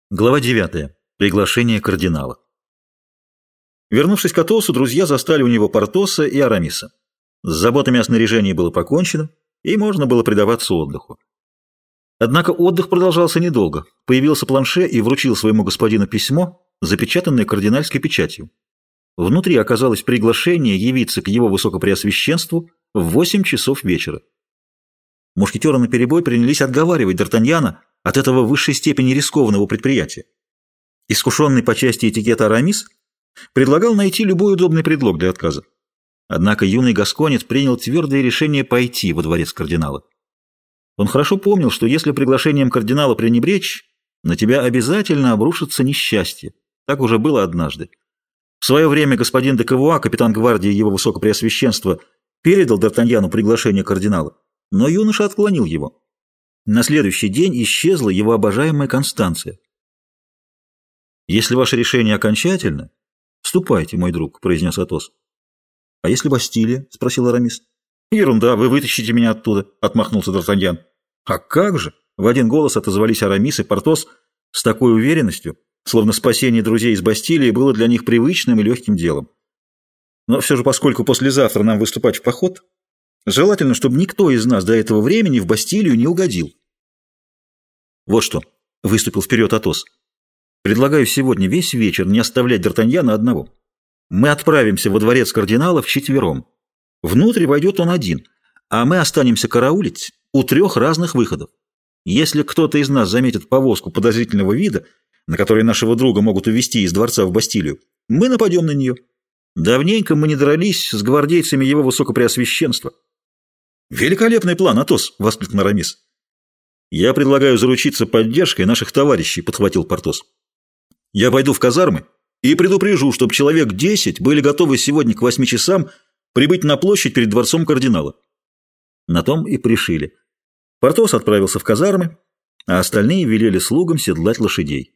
Глава 9. Приглашение кардинала. Вернувшись к Атосу, друзья застали у него Портоса и Арамиса. С заботами о снаряжении было покончено, и можно было предаваться отдыху. Однако отдых продолжался недолго. Появился Планше и вручил своему господину письмо, запечатанное кардинальской печатью. Внутри оказалось приглашение явиться к его высокопреосвященству в 8 часов вечера. Мушкетеры наперебой принялись отговаривать Д'Артаньяна от этого в высшей степени рискованного предприятия. Искушенный по части этикета Арамис предлагал найти любой удобный предлог для отказа. Однако юный гасконец принял твердое решение пойти во дворец кардинала. Он хорошо помнил, что если приглашением кардинала пренебречь, на тебя обязательно обрушится несчастье. Так уже было однажды. В свое время господин де Кавуа, капитан гвардии его высокопреосвященства, передал Д'Артаньяну приглашение кардинала, но юноша отклонил его. На следующий день исчезла его обожаемая Констанция. «Если ваше решение окончательно, ступайте, мой друг», — произнес Атос. «А если Бастилия?» — спросил Арамис. «Ерунда, вы вытащите меня оттуда», — отмахнулся Д'Артаньян. «А как же?» — в один голос отозвались Арамис и Портос с такой уверенностью, словно спасение друзей из Бастилии было для них привычным и легким делом. «Но все же, поскольку послезавтра нам выступать в поход, желательно, чтобы никто из нас до этого времени в Бастилию не угодил». «Вот что», — выступил вперед Атос, — «предлагаю сегодня весь вечер не оставлять Д'Артаньяна одного. Мы отправимся во дворец кардинала вчетвером. Внутрь войдет он один, а мы останемся караулить у 3 разных выходов. Если кто-то из нас заметит повозку подозрительного вида, на которой нашего друга могут увезти из дворца в Бастилию, мы нападем на нее. Давненько мы не дрались с гвардейцами его высокопреосвященства». «Великолепный план, Атос!» — воскликнул Арамис. «Я предлагаю заручиться поддержкой наших товарищей», — подхватил Портос. «Я пойду в казармы и предупрежу, чтобы человек 10 были готовы сегодня к 8 часам прибыть на площадь перед дворцом кардинала». На том и пришили. Портос отправился в казармы, а остальные велели слугам седлать лошадей.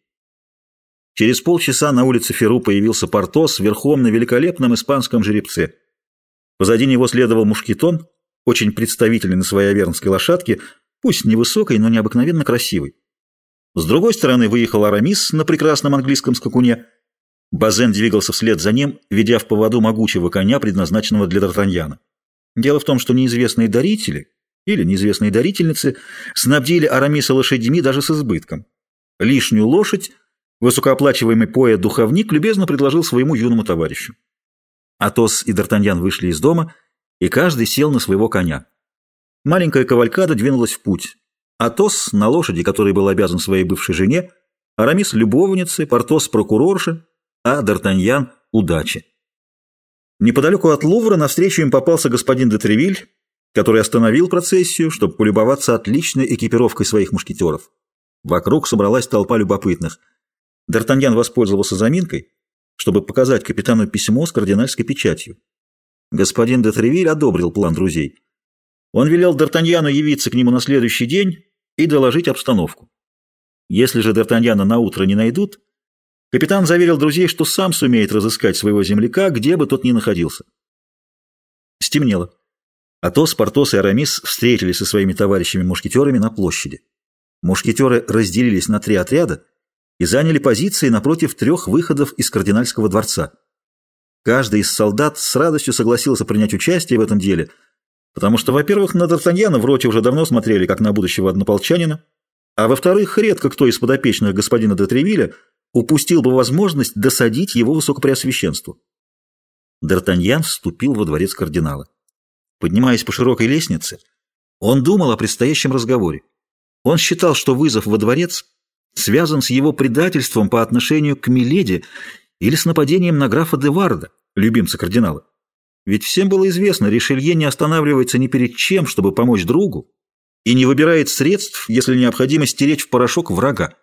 Через полчаса на улице Феру появился Портос верхом на великолепном испанском жеребце. Позади него следовал Мушкетон, очень представительный на своей авернской лошадке, пусть невысокой, но необыкновенно красивой. С другой стороны выехал Арамис на прекрасном английском скакуне. Базен двигался вслед за ним, ведя в поводу могучего коня, предназначенного для Д'Артаньяна. Дело в том, что неизвестные дарители или неизвестные дарительницы снабдили Арамиса лошадьми даже с избытком. Лишнюю лошадь высокооплачиваемый поэт-духовник любезно предложил своему юному товарищу. Атос и Д'Артаньян вышли из дома, и каждый сел на своего коня. Маленькая кавалькада двинулась в путь. Атос на лошади, которой был обязан своей бывшей жене, Арамис — любовнице, Портос — прокурорше, а Д'Артаньян — удаче. Неподалеку от Лувра навстречу им попался господин де Тревиль, который остановил процессию, чтобы полюбоваться отличной экипировкой своих мушкетеров. Вокруг собралась толпа любопытных. Д'Артаньян воспользовался заминкой, чтобы показать капитану письмо с кардинальской печатью. Господин де Тревиль одобрил план друзей. Он велел Д'Артаньяну явиться к нему на следующий день и доложить обстановку. Если же Д'Артаньяна наутро не найдут, капитан заверил друзей, что сам сумеет разыскать своего земляка, где бы тот ни находился. Стемнело. Атос, Портос и Арамис встретились со своими товарищами-мушкетерами на площади. Мушкетеры разделились на 3 отряда и заняли позиции напротив 3 выходов из кардинальского дворца. Каждый из солдат с радостью согласился принять участие в этом деле, потому что, во-первых, на Д'Артаньяна в роте уже давно смотрели как на будущего однополчанина, а во-вторых, редко кто из подопечных господина де Тревиля упустил бы возможность досадить его высокопреосвященству. Д'Артаньян вступил во дворец кардинала. Поднимаясь по широкой лестнице, он думал о предстоящем разговоре. Он считал, что вызов во дворец связан с его предательством по отношению к Миледи или с нападением на графа де Варда, любимца кардинала. Ведь всем было известно, Ришелье не останавливается ни перед чем, чтобы помочь другу, и не выбирает средств, если необходимо стереть в порошок врага.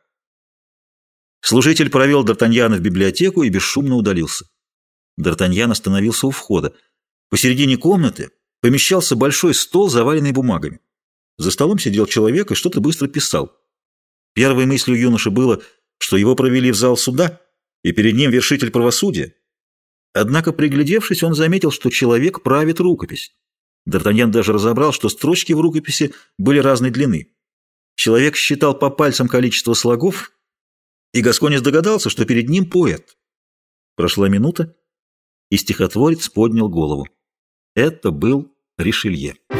Служитель провел Д'Артаньяна в библиотеку и бесшумно удалился. Д'Артаньян остановился у входа. Посередине комнаты помещался большой стол, заваленный бумагами. За столом сидел человек и что-то быстро писал. Первой мыслью юноши было, что его провели в зал суда, и перед ним вершитель правосудия. Однако, приглядевшись, он заметил, что человек правит рукопись. Д'Артаньян даже разобрал, что строчки в рукописи были разной длины. Человек считал по пальцам количество слогов и Гасконец догадался, что перед ним поэт. Прошла минута, и стихотворец поднял голову. Это был Ришелье.